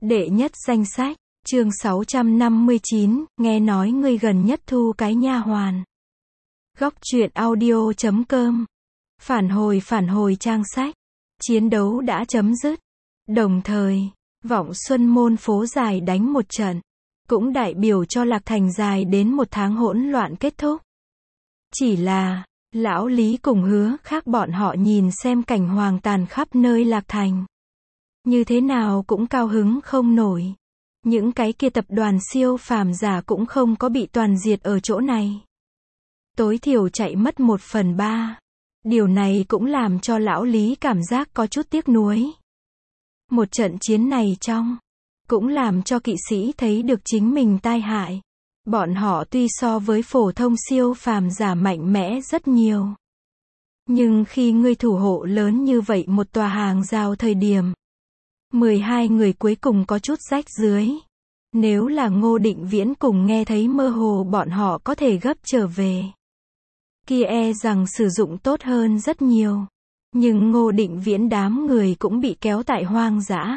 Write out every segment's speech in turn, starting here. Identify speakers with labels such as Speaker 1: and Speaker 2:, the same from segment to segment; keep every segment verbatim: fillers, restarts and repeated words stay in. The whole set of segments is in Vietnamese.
Speaker 1: Đệ nhất danh sách, chương sáu trăm năm mươi chín, nghe nói ngươi gần nhất thu cái nha hoàn. Góc truyện audio chấm com. Phản hồi phản hồi trang sách. Chiến đấu đã chấm dứt. Đồng thời, Vọng Xuân môn phố dài đánh một trận. Cũng đại biểu cho Lạc Thành dài đến một tháng hỗn loạn kết thúc. Chỉ là, lão Lý cùng Hứa Khác bọn họ nhìn xem cảnh hoàng tàn khắp nơi Lạc Thành. Như thế nào cũng cao hứng không nổi. Những cái kia tập đoàn siêu phàm giả cũng không có bị toàn diệt ở chỗ này. Tối thiểu chạy mất một phần ba. Điều này cũng làm cho lão Lý cảm giác có chút tiếc nuối. Một trận chiến này trong, cũng làm cho kỵ sĩ thấy được chính mình tai hại. Bọn họ tuy so với phổ thông siêu phàm giả mạnh mẽ rất nhiều. Nhưng khi ngươi thủ hộ lớn như vậy một tòa hàng rào thời điểm, mười hai người cuối cùng có chút rách dưới. Nếu là Ngô Định Viễn cùng nghe thấy mơ hồ bọn họ có thể gấp trở về, kia e rằng sử dụng tốt hơn rất nhiều. Nhưng Ngô Định Viễn đám người cũng bị kéo tại hoang dã.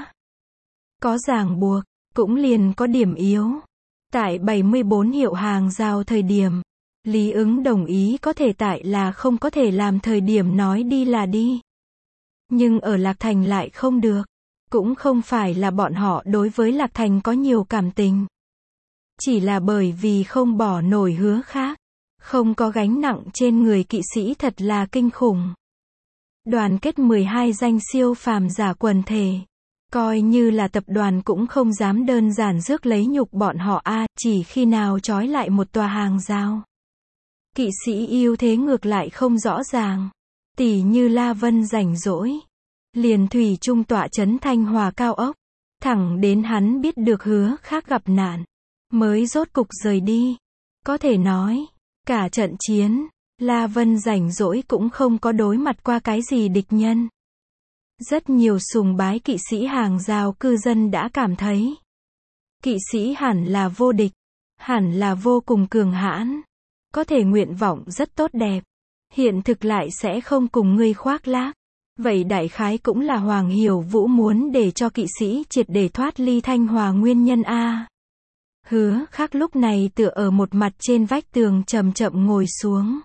Speaker 1: Có ràng buộc, cũng liền có điểm yếu. Tại bảy mươi bốn hiệu hàng rào thời điểm, Lý Ứng đồng ý có thể tại là không có thể làm thời điểm nói đi là đi. Nhưng ở Lạc Thành lại không được. Cũng không phải là bọn họ đối với Lạc Thành có nhiều cảm tình. Chỉ là bởi vì không bỏ nổi Hứa Khác. Không có gánh nặng trên người kỵ sĩ thật là kinh khủng. Đoàn kết mười hai danh siêu phàm giả quần thể. Coi như là tập đoàn cũng không dám đơn giản rước lấy nhục bọn họ a, à, chỉ khi nào trói lại một tòa hàng rào. Kỵ sĩ yêu thế ngược lại không rõ ràng. Tỉ như La Vân rảnh rỗi. Liền thủy trung tọa trấn Thanh Hòa cao ốc. Thẳng đến hắn biết được Hứa Khác gặp nạn. Mới rốt cục rời đi. Có thể nói, cả trận chiến, La Vân rảnh rỗi cũng không có đối mặt qua cái gì địch nhân. Rất nhiều sùng bái kỵ sĩ hàng rào cư dân đã cảm thấy. Kỵ sĩ hẳn là vô địch. Hẳn là vô cùng cường hãn. Có thể nguyện vọng rất tốt đẹp. Hiện thực lại sẽ không cùng ngươi khoác lác. Vậy đại khái cũng là Hoàng Hiểu Vũ muốn để cho kỵ sĩ triệt để thoát ly Thanh Hòa nguyên nhân a. Hứa Khác lúc này tựa ở một mặt trên vách tường chậm chậm ngồi xuống.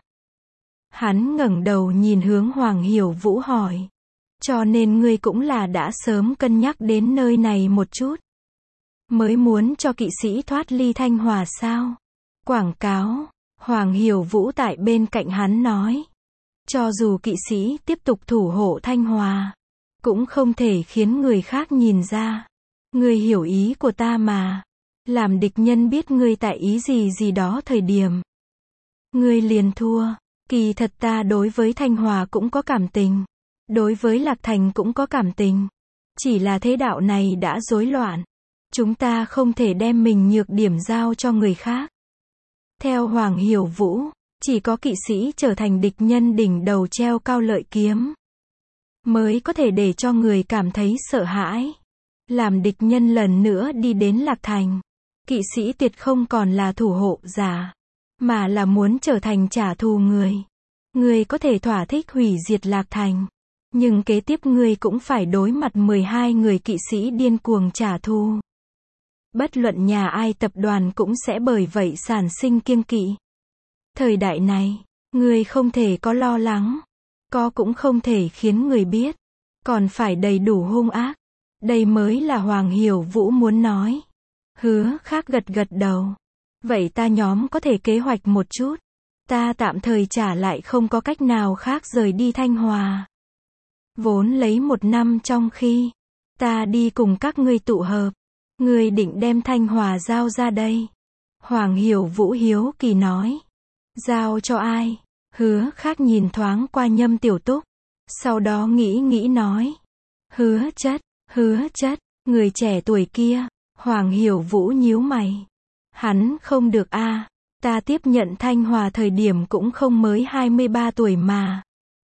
Speaker 1: Hắn ngẩng đầu nhìn hướng Hoàng Hiểu Vũ hỏi. Cho nên ngươi cũng là đã sớm cân nhắc đến nơi này một chút. Mới muốn cho kỵ sĩ thoát ly Thanh Hòa sao? Quảng cáo, Hoàng Hiểu Vũ tại bên cạnh hắn nói. Cho dù kỵ sĩ tiếp tục thủ hộ Thanh Hòa, cũng không thể khiến người khác nhìn ra. Ngươi hiểu ý của ta mà. Làm địch nhân biết ngươi tại ý gì gì đó thời điểm. Ngươi liền thua. Kỳ thật ta đối với Thanh Hòa cũng có cảm tình. Đối với Lạc Thành cũng có cảm tình. Chỉ là thế đạo này đã rối loạn. Chúng ta không thể đem mình nhược điểm giao cho người khác. Theo Hoàng Hiểu Vũ, chỉ có kỵ sĩ trở thành địch nhân đỉnh đầu treo cao lợi kiếm, mới có thể để cho người cảm thấy sợ hãi. Làm địch nhân lần nữa đi đến Lạc Thành. Kỵ sĩ tuyệt không còn là thủ hộ giả, mà là muốn trở thành trả thù người. Người có thể thỏa thích hủy diệt Lạc Thành. Nhưng kế tiếp ngươi cũng phải đối mặt mười hai người kỵ sĩ điên cuồng trả thù. Bất luận nhà ai tập đoàn cũng sẽ bởi vậy sản sinh kiêng kỵ. Thời đại này, người không thể có lo lắng. Có cũng không thể khiến người biết. Còn phải đầy đủ hung ác. Đây mới là Hoàng Hiểu Vũ muốn nói. Hứa Khác gật gật đầu. Vậy ta nhóm có thể kế hoạch một chút. Ta tạm thời trả lại không có cách nào khác rời đi Thanh Hòa. Vốn lấy một năm trong khi ta đi cùng các ngươi tụ hợp. Ngươi định đem Thanh Hòa giao ra đây. Hoàng Hiểu Vũ hiếu kỳ nói. Giao cho ai? Hứa Khác nhìn thoáng qua Nhâm Tiểu Túc. Sau đó nghĩ nghĩ nói. Hứa Chất, Hứa Chất, người trẻ tuổi kia. Hoàng Hiểu Vũ nhíu mày. Hắn không được a, à, ta tiếp nhận Thanh Hòa thời điểm cũng không mới hai mươi ba tuổi mà.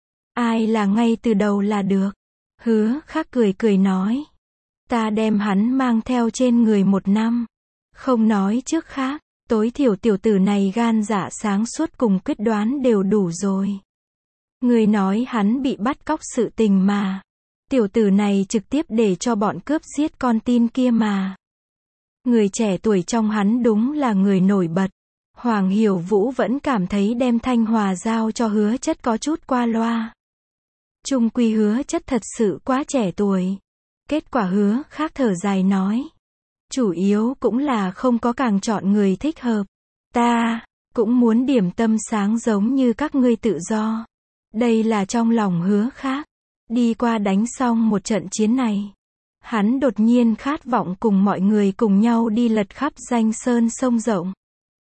Speaker 1: Ai là ngay từ đầu là được. Hứa Khác cười cười nói. Ta đem hắn mang theo trên người một năm. Không nói trước khác. Tối thiểu tiểu tử này gan dạ sáng suốt cùng quyết đoán đều đủ rồi. Người nói hắn bị bắt cóc sự tình mà. Tiểu tử này trực tiếp để cho bọn cướp giết con tin kia mà. Người trẻ tuổi trong hắn đúng là người nổi bật. Hoàng Hiểu Vũ vẫn cảm thấy đem Thanh Hòa giao cho Hứa Chất có chút qua loa. Chung quy Hứa Chất thật sự quá trẻ tuổi. Kết quả Hứa Khác thở dài nói. Chủ yếu cũng là không có càng chọn người thích hợp. Ta cũng muốn điểm tâm sáng giống như các ngươi tự do. Đây là trong lòng Hứa Khác. Đi qua đánh xong một trận chiến này, hắn đột nhiên khát vọng cùng mọi người cùng nhau đi lật khắp danh sơn sông rộng.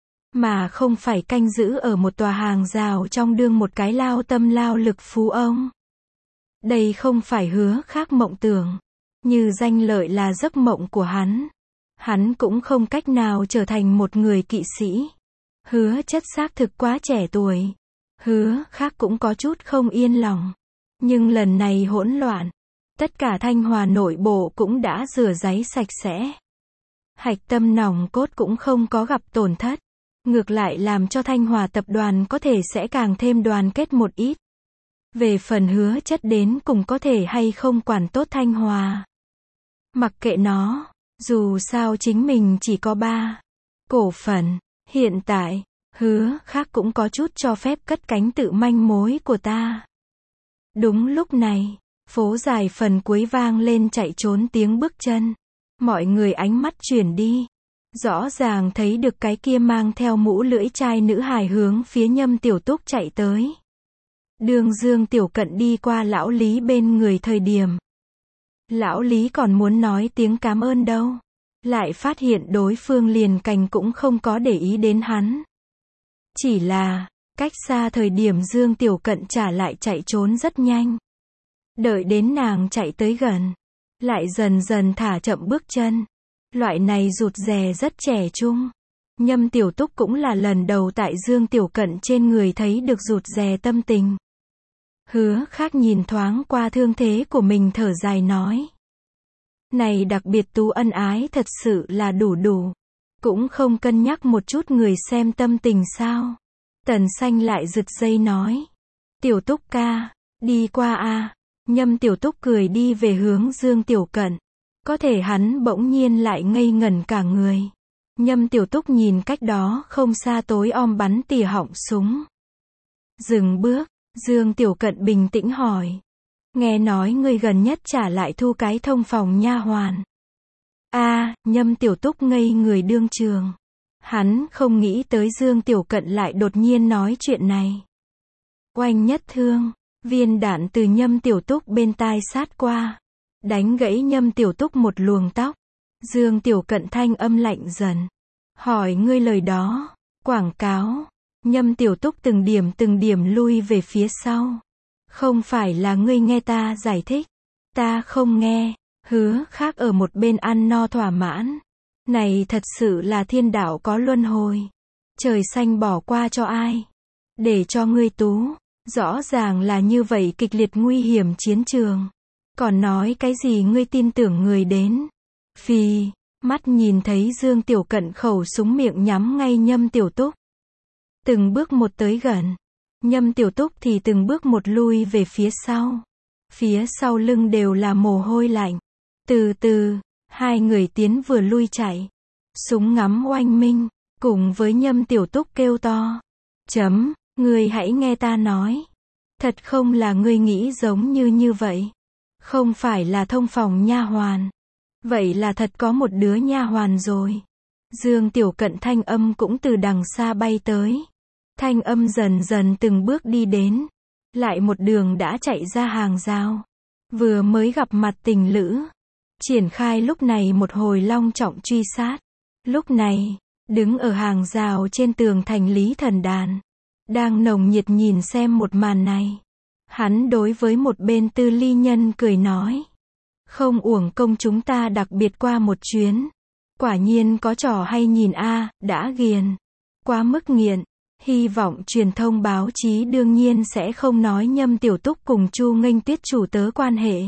Speaker 1: Mà không phải canh giữ ở một tòa hàng rào trong đương một cái lao tâm lao lực phú ông. Đây không phải Hứa Khác mộng tưởng. Như danh lợi là giấc mộng của hắn. Hắn cũng không cách nào trở thành một người kỵ sĩ. Hứa Chất xác thực quá trẻ tuổi. Hứa Khác cũng có chút không yên lòng. Nhưng lần này hỗn loạn. Tất cả Thanh Hòa nội bộ cũng đã rửa ráy sạch sẽ. Hạch tâm nòng cốt cũng không có gặp tổn thất. Ngược lại làm cho Thanh Hòa tập đoàn có thể sẽ càng thêm đoàn kết một ít. Về phần Hứa Chất đến cùng có thể hay không quản tốt Thanh Hòa. Mặc kệ nó, dù sao chính mình chỉ có ba cổ phần. Hiện tại, Hứa Khác cũng có chút cho phép cất cánh tự manh mối của ta. Đúng lúc này, phố dài phần cuối vang lên chạy trốn tiếng bước chân. Mọi người ánh mắt chuyển đi. Rõ ràng thấy được cái kia mang theo mũ lưỡi chai nữ hài hướng phía Nhâm Tiểu Túc chạy tới. Đường Dương Tiểu Cận đi qua lão Lý bên người thời điểm. Lão Lý còn muốn nói tiếng cảm ơn đâu. Lại phát hiện đối phương liền cành cũng không có để ý đến hắn. Chỉ là, cách xa thời điểm Dương Tiểu Cận trả lại chạy trốn rất nhanh. Đợi đến nàng chạy tới gần. Lại dần dần thả chậm bước chân. Loại này rụt rè rất trẻ trung. Nhâm Tiểu Túc cũng là lần đầu tại Dương Tiểu Cận trên người thấy được rụt rè tâm tình. Hứa Khác nhìn thoáng qua thương thế của mình thở dài nói. Này đặc biệt tú ân ái thật sự là đủ đủ. Cũng không cân nhắc một chút người xem tâm tình sao. Tần Xanh lại giật dây nói. Tiểu Túc ca, đi qua a. Nhâm Tiểu Túc cười đi về hướng Dương Tiểu Cận. Có thể hắn bỗng nhiên lại ngây ngẩn cả người. Nhâm Tiểu Túc nhìn cách đó không xa tối om bắn tỉa họng súng. Dừng bước, Dương Tiểu Cận bình tĩnh hỏi. Nghe nói ngươi gần nhất trả lại thu cái thông phòng nha hoàn. A, à, Nhâm Tiểu Túc ngây người đương trường. Hắn không nghĩ tới Dương Tiểu Cận lại đột nhiên nói chuyện này. Oanh nhất thương, viên đạn từ Nhâm Tiểu Túc bên tai sát qua. Đánh gãy Nhâm Tiểu Túc một luồng tóc. Dương Tiểu Cận thanh âm lạnh dần. Hỏi ngươi lời đó, quảng cáo. Nhâm Tiểu Túc từng điểm từng điểm lui về phía sau. Không phải là ngươi nghe ta giải thích. Ta không nghe. Hứa Khác ở một bên ăn no thỏa mãn. Này thật sự là thiên đạo có luân hồi. Trời xanh bỏ qua cho ai. Để cho ngươi tú. Rõ ràng là như vậy kịch liệt nguy hiểm chiến trường. Còn nói cái gì ngươi tin tưởng người đến. Phì, mắt nhìn thấy Dương Tiểu Cận khẩu súng miệng nhắm ngay Nhâm Tiểu Túc. Từng bước một tới gần. Nhâm Tiểu Túc thì từng bước một lui về phía sau. Phía sau lưng đều là mồ hôi lạnh. Từ từ, hai người tiến vừa lui chạy. Súng ngắm oanh minh, cùng với Nhâm Tiểu Túc kêu to. Chấm, ngươi hãy nghe ta nói. Thật không là ngươi nghĩ giống như như vậy. Không phải là thông phòng nha hoàn. Vậy là thật có một đứa nha hoàn rồi. Dương Tiểu Cận thanh âm cũng từ đằng xa bay tới. Thanh âm dần dần từng bước đi đến. Lại một đường đã chạy ra hàng rào. Vừa mới gặp mặt tình lữ. Triển khai lúc này một hồi long trọng truy sát. Lúc này, đứng ở hàng rào trên tường thành Lý Thần Đàn. Đang nồng nhiệt nhìn xem một màn này. Hắn đối với một bên Tư Ly Nhân cười nói. Không uổng công chúng ta đặc biệt qua một chuyến. Quả nhiên có trò hay nhìn a, đã ghiền. Quá mức nghiện. Hy vọng truyền thông báo chí đương nhiên sẽ không nói Nhâm Tiểu Túc cùng Chu Nghênh Tuyết chủ tớ quan hệ.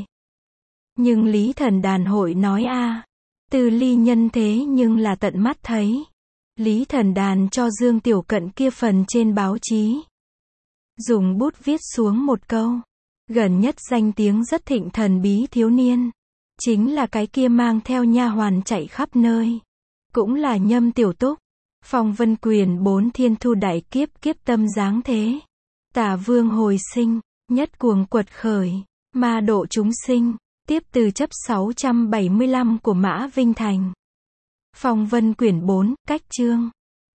Speaker 1: Nhưng Lý Thần Đàn hội nói a, Tư Ly Nhân thế nhưng là tận mắt thấy. Lý Thần Đàn cho Dương Tiểu Cận kia phần trên báo chí. Dùng bút viết xuống một câu. Gần nhất danh tiếng rất thịnh thần bí thiếu niên. Chính là cái kia mang theo nha hoàn chạy khắp nơi. Cũng là Nhâm Tiểu Túc. Phong Vân Quyền bốn thiên thu đại kiếp kiếp tâm giáng thế. Tả vương hồi sinh, nhất cuồng quật khởi, ma độ chúng sinh, tiếp từ chấp sáu trăm bảy mươi lăm của Mã Vinh Thành. Phong Vân Quyển bốn, cách chương.